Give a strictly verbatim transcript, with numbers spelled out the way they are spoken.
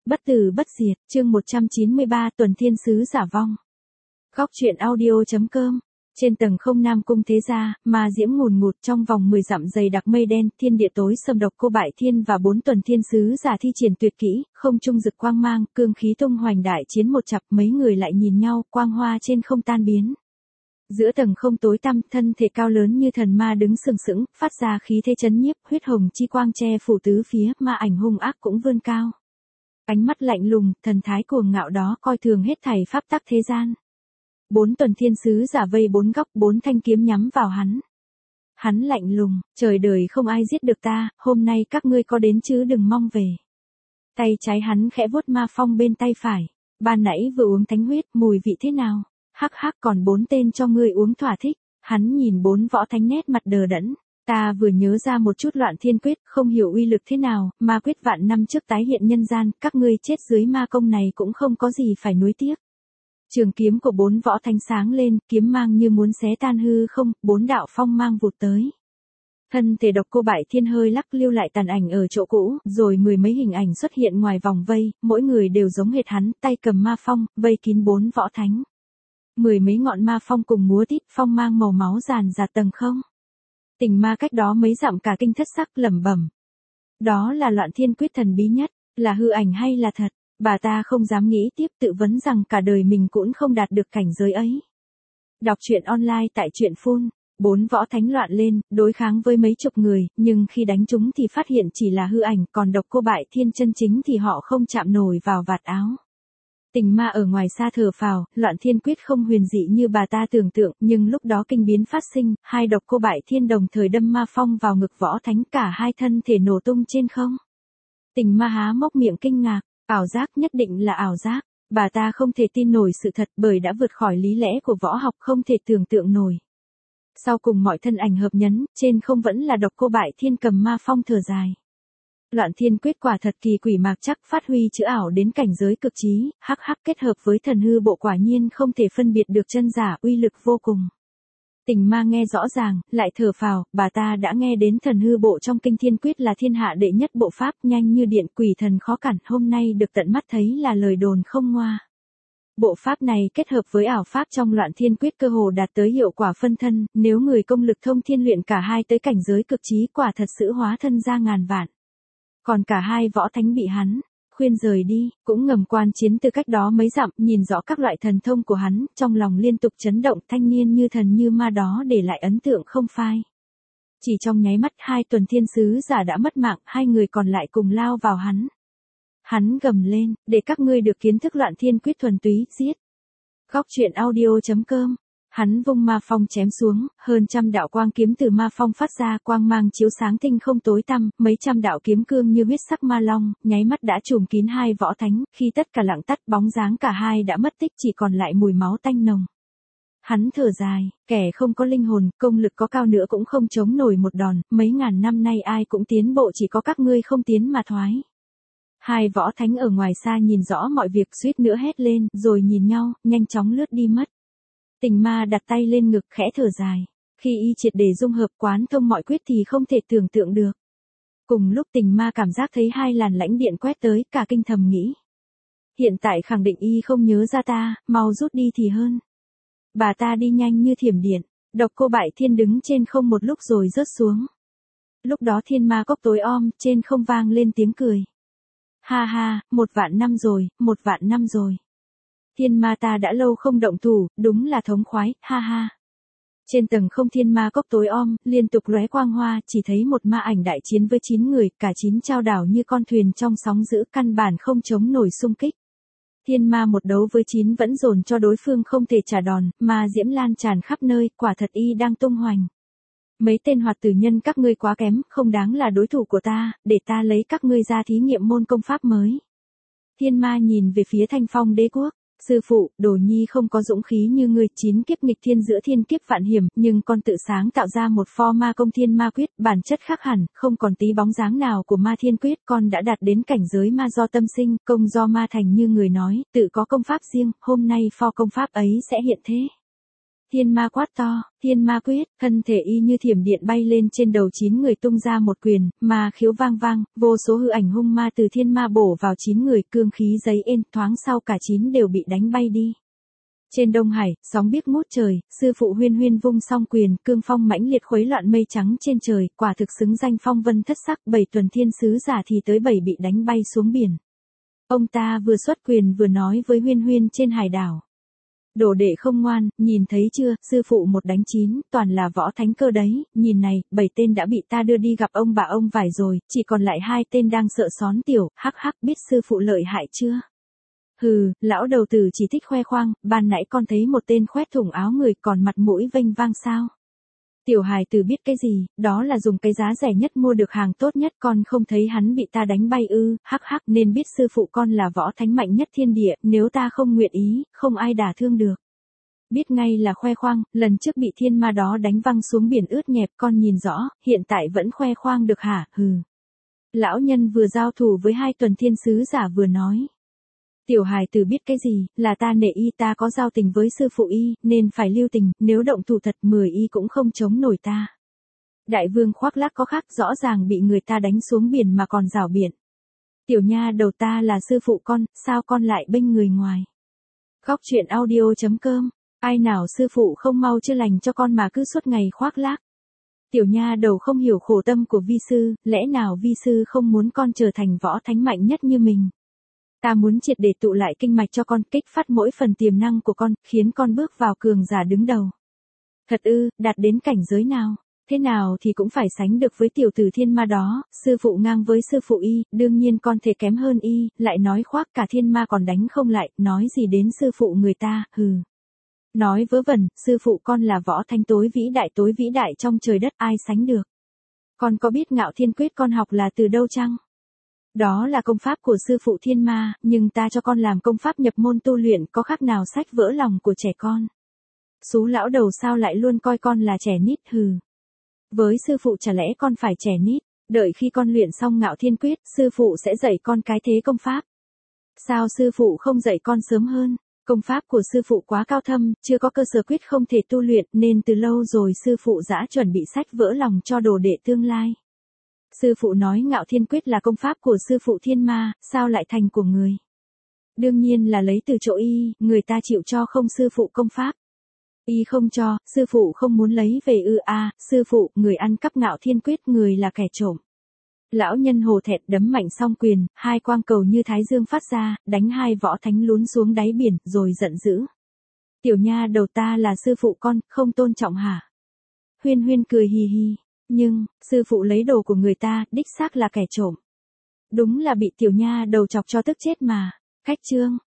Bất tử bất diệt, chương một trăm chín mươi ba tuần thiên sứ giả vong. Góc truyện audio.com. Trên tầng không Nam cung thế gia, ma diễm ngùn ngụt trong vòng mười dặm dày đặc mây đen, thiên địa tối sầm độc cô bại thiên và bốn tuần thiên sứ giả thi triển tuyệt kỹ, không trung rực quang mang, cương khí tung hoành đại chiến một chặp, mấy người lại nhìn nhau, quang hoa trên không tan biến. Giữa tầng không tối tăm, thân thể cao lớn như thần ma đứng sừng sững, phát ra khí thế chấn nhiếp, huyết hồng chi quang che phủ tứ phía, ma ảnh hung ác cũng vươn cao. Ánh mắt lạnh lùng, thần thái cuồng ngạo đó coi thường hết thảy pháp tắc thế gian. Bốn tuần thiên sứ giả vây bốn góc, bốn thanh kiếm nhắm vào hắn. Hắn lạnh lùng, trời đời không ai giết được ta, hôm nay các ngươi có đến chứ đừng mong về. Tay trái hắn khẽ vuốt ma phong bên tay phải. Ban nãy vừa uống thánh huyết, mùi vị thế nào? Hắc hắc, còn bốn tên cho ngươi uống thỏa thích. Hắn nhìn bốn võ thánh nét mặt đờ đẫn. Ta vừa nhớ ra một chút loạn thiên quyết, không hiểu uy lực thế nào, ma quyết vạn năm trước tái hiện nhân gian, các ngươi chết dưới ma công này cũng không có gì phải nuối tiếc. Trường kiếm của bốn võ thánh sáng lên, kiếm mang như muốn xé tan hư không, bốn đạo phong mang vụt tới. Thân thể độc cô bại thiên hơi lắc lưu lại tàn ảnh ở chỗ cũ, rồi mười mấy hình ảnh xuất hiện ngoài vòng vây, mỗi người đều giống hệt hắn, tay cầm ma phong, vây kín bốn võ thánh. Mười mấy ngọn ma phong cùng múa tít, phong mang màu máu ràn rạt tầng không. Tình ma cách đó mấy dặm cả kinh thất sắc lẩm bẩm. Đó là loạn thiên quyết thần bí nhất, là hư ảnh hay là thật? Bà ta không dám nghĩ tiếp, tự vấn rằng cả đời mình cũng không đạt được cảnh giới ấy. Đọc truyện online tại truyện phun, bốn võ thánh loạn lên, đối kháng với mấy chục người, nhưng khi đánh chúng thì phát hiện chỉ là hư ảnh, còn độc cô bại thiên chân chính thì họ không chạm nổi vào vạt áo. Tình ma ở ngoài xa thở phào, loạn thiên quyết không huyền dị như bà ta tưởng tượng, nhưng lúc đó kinh biến phát sinh, hai độc cô bại thiên đồng thời đâm ma phong vào ngực võ thánh, cả hai thân thể nổ tung trên không. Tình ma há mốc miệng kinh ngạc, ảo giác, nhất định là ảo giác, bà ta không thể tin nổi sự thật bởi đã vượt khỏi lý lẽ của võ học, không thể tưởng tượng nổi. Sau cùng mọi thân ảnh hợp nhấn, trên không vẫn là độc cô bại thiên cầm ma phong thở dài. Loạn thiên quyết quả thật kỳ quỷ mạc chắc, phát huy chữ ảo đến cảnh giới cực trí, hắc hắc kết hợp với thần hư bộ quả nhiên không thể phân biệt được chân giả, uy lực vô cùng. Tình ma nghe rõ ràng, lại thở phào, bà ta đã nghe đến thần hư bộ trong kinh thiên quyết là thiên hạ đệ nhất bộ pháp, nhanh như điện, quỷ thần khó cản, hôm nay được tận mắt thấy là lời đồn không ngoa. Bộ pháp này kết hợp với ảo pháp trong loạn thiên quyết cơ hồ đạt tới hiệu quả phân thân, nếu người công lực thông thiên luyện cả hai tới cảnh giới cực trí, quả thật sự hóa thân ra ngàn vạn. Còn cả hai võ thánh bị hắn khuyên rời đi, cũng ngầm quan chiến từ cách đó mấy dặm, nhìn rõ các loại thần thông của hắn, trong lòng liên tục chấn động, thanh niên như thần như ma đó để lại ấn tượng không phai. Chỉ trong nháy mắt hai tuần thiên sứ giả đã mất mạng, hai người còn lại cùng lao vào hắn. Hắn gầm lên, để các ngươi được kiến thức loạn thiên quyết thuần túy, giết. Góc truyện audio.com. Hắn vung ma phong chém xuống, hơn trăm đạo quang kiếm từ ma phong phát ra, quang mang chiếu sáng tinh không tối tăm, mấy trăm đạo kiếm cương như huyết sắc ma long, nháy mắt đã trùm kín hai võ thánh, khi tất cả lặng tắt, bóng dáng cả hai đã mất tích, chỉ còn lại mùi máu tanh nồng. Hắn thở dài, kẻ không có linh hồn, công lực có cao nữa cũng không chống nổi một đòn, mấy ngàn năm nay ai cũng tiến bộ, chỉ có các ngươi không tiến mà thoái. Hai võ thánh ở ngoài xa nhìn rõ mọi việc, suýt nữa hét lên, rồi nhìn nhau, nhanh chóng lướt đi mất. Tình ma đặt tay lên ngực khẽ thở dài. Khi y triệt để dung hợp quán thông mọi quyết thì không thể tưởng tượng được. Cùng lúc tình ma cảm giác thấy hai làn lãnh điện quét tới, cả kinh thầm nghĩ. Hiện tại khẳng định y không nhớ ra ta, mau rút đi thì hơn. Bà ta đi nhanh như thiểm điện, độc cô bại thiên đứng trên không một lúc rồi rớt xuống. Lúc đó thiên ma cốc tối om, trên không vang lên tiếng cười. Ha ha, một vạn năm rồi, một vạn năm rồi. Thiên ma ta đã lâu không động thủ, đúng là thống khoái, ha ha. Trên tầng không thiên ma cốc tối om, liên tục lóe quang hoa, chỉ thấy một ma ảnh đại chiến với chín người, cả chín trao đảo như con thuyền trong sóng dữ, căn bản không chống nổi xung kích. Thiên ma một đấu với chín vẫn dồn cho đối phương không thể trả đòn, ma diễm lan tràn khắp nơi, quả thật y đang tung hoành. Mấy tên hoạt tử nhân các ngươi quá kém, không đáng là đối thủ của ta, để ta lấy các ngươi ra thí nghiệm môn công pháp mới. Thiên ma nhìn về phía Thanh Phong đế quốc. Sư phụ, đồ nhi không có dũng khí như ngươi, chín kiếp nghịch thiên giữa thiên kiếp vạn hiểm, nhưng con tự sáng tạo ra một pho ma công thiên ma quyết, bản chất khác hẳn, không còn tí bóng dáng nào của ma thiên quyết, con đã đạt đến cảnh giới ma do tâm sinh, công do ma thành như người nói, tự có công pháp riêng, hôm nay pho công pháp ấy sẽ hiện thế. Thiên ma quát to, thiên ma quyết, thân thể y như thiểm điện bay lên trên đầu chín người tung ra một quyền, mà khiếu vang vang, vô số hư ảnh hung ma từ thiên ma bổ vào chín người, cương khí giấy ên, thoáng sau cả chín đều bị đánh bay đi. Trên Đông Hải, sóng biếc ngút trời, sư phụ Huyên Huyên vung song quyền, cương phong mãnh liệt khuấy loạn mây trắng trên trời, quả thực xứng danh phong vân thất sắc, bảy tuần thiên sứ giả thì tới bảy bị đánh bay xuống biển. Ông ta vừa xuất quyền vừa nói với Huyên Huyên trên hải đảo. Đồ đệ không ngoan, nhìn thấy chưa, sư phụ một đánh chín, toàn là võ thánh cơ đấy, nhìn này, bảy tên đã bị ta đưa đi gặp ông bà ông vải rồi, chỉ còn lại hai tên đang sợ xón tiểu, hắc hắc, biết sư phụ lợi hại chưa? Hừ, lão đầu tử chỉ thích khoe khoang, ban nãy con thấy một tên khoét thủng áo người còn mặt mũi vênh vang sao? Tiểu hài tử biết cái gì, đó là dùng cái giá rẻ nhất mua được hàng tốt nhất, con không thấy hắn bị ta đánh bay ư, hắc hắc, nên biết sư phụ con là võ thánh mạnh nhất thiên địa, nếu ta không nguyện ý, không ai đả thương được. Biết ngay là khoe khoang, lần trước bị thiên ma đó đánh văng xuống biển ướt nhẹp, con nhìn rõ, hiện tại vẫn khoe khoang được hả, hừ. Lão nhân vừa giao thủ với hai tuần thiên sứ giả vừa nói. Tiểu hài tử biết cái gì, là ta nể y, ta có giao tình với sư phụ y, nên phải lưu tình, nếu động thủ thật mười y cũng không chống nổi ta. Đại vương khoác lác có khác, rõ ràng bị người ta đánh xuống biển mà còn rảo biện. Tiểu nha đầu, ta là sư phụ con, sao con lại bênh người ngoài? Góc truyện audio chấm com, ai nào sư phụ không mau chữa lành cho con mà cứ suốt ngày khoác lác. Tiểu nha đầu không hiểu khổ tâm của vi sư, lẽ nào vi sư không muốn con trở thành võ thánh mạnh nhất như mình? Ta muốn triệt để tụ lại kinh mạch cho con, kích phát mỗi phần tiềm năng của con, khiến con bước vào cường giả đứng đầu. Thật ư, đạt đến cảnh giới nào? Thế nào thì cũng phải sánh được với tiểu tử thiên ma đó, sư phụ ngang với sư phụ y, đương nhiên con thể kém hơn y, lại nói khoác cả thiên ma còn đánh không lại, nói gì đến sư phụ người ta, hừ. Nói vớ vẩn, sư phụ con là võ thánh tối vĩ đại tối vĩ đại trong trời đất, ai sánh được. Con có biết Ngạo Thiên Quyết con học là từ đâu chăng? Đó là công pháp của sư phụ thiên ma, nhưng ta cho con làm công pháp nhập môn tu luyện, có khác nào sách vỡ lòng của trẻ con. Xú lão đầu sao lại luôn coi con là trẻ nít, hừ. Với sư phụ chả lẽ con phải trẻ nít, đợi khi con luyện xong Ngạo Thiên Quyết, sư phụ sẽ dạy con cái thế công pháp. Sao sư phụ không dạy con sớm hơn? Công pháp của sư phụ quá cao thâm, chưa có cơ sở quyết không thể tu luyện, nên từ lâu rồi sư phụ đã chuẩn bị sách vỡ lòng cho đồ đệ tương lai. Sư phụ nói Ngạo Thiên Quyết là công pháp của sư phụ thiên ma, sao lại thành của người? Đương nhiên là lấy từ chỗ y, người ta chịu cho không sư phụ công pháp. Y không cho, sư phụ không muốn lấy về ư a, à, sư phụ, người ăn cắp Ngạo Thiên Quyết, người là kẻ trộm. Lão nhân hồ thẹn đấm mạnh song quyền, hai quang cầu như thái dương phát ra, đánh hai võ thánh lún xuống đáy biển, rồi giận dữ. Tiểu nha đầu, ta là sư phụ con, không tôn trọng hả? Huyên Huyên cười hì hì, nhưng, sư phụ lấy đồ của người ta, đích xác là kẻ trộm. Đúng là bị tiểu nha đầu chọc cho tức chết mà. Khách chương.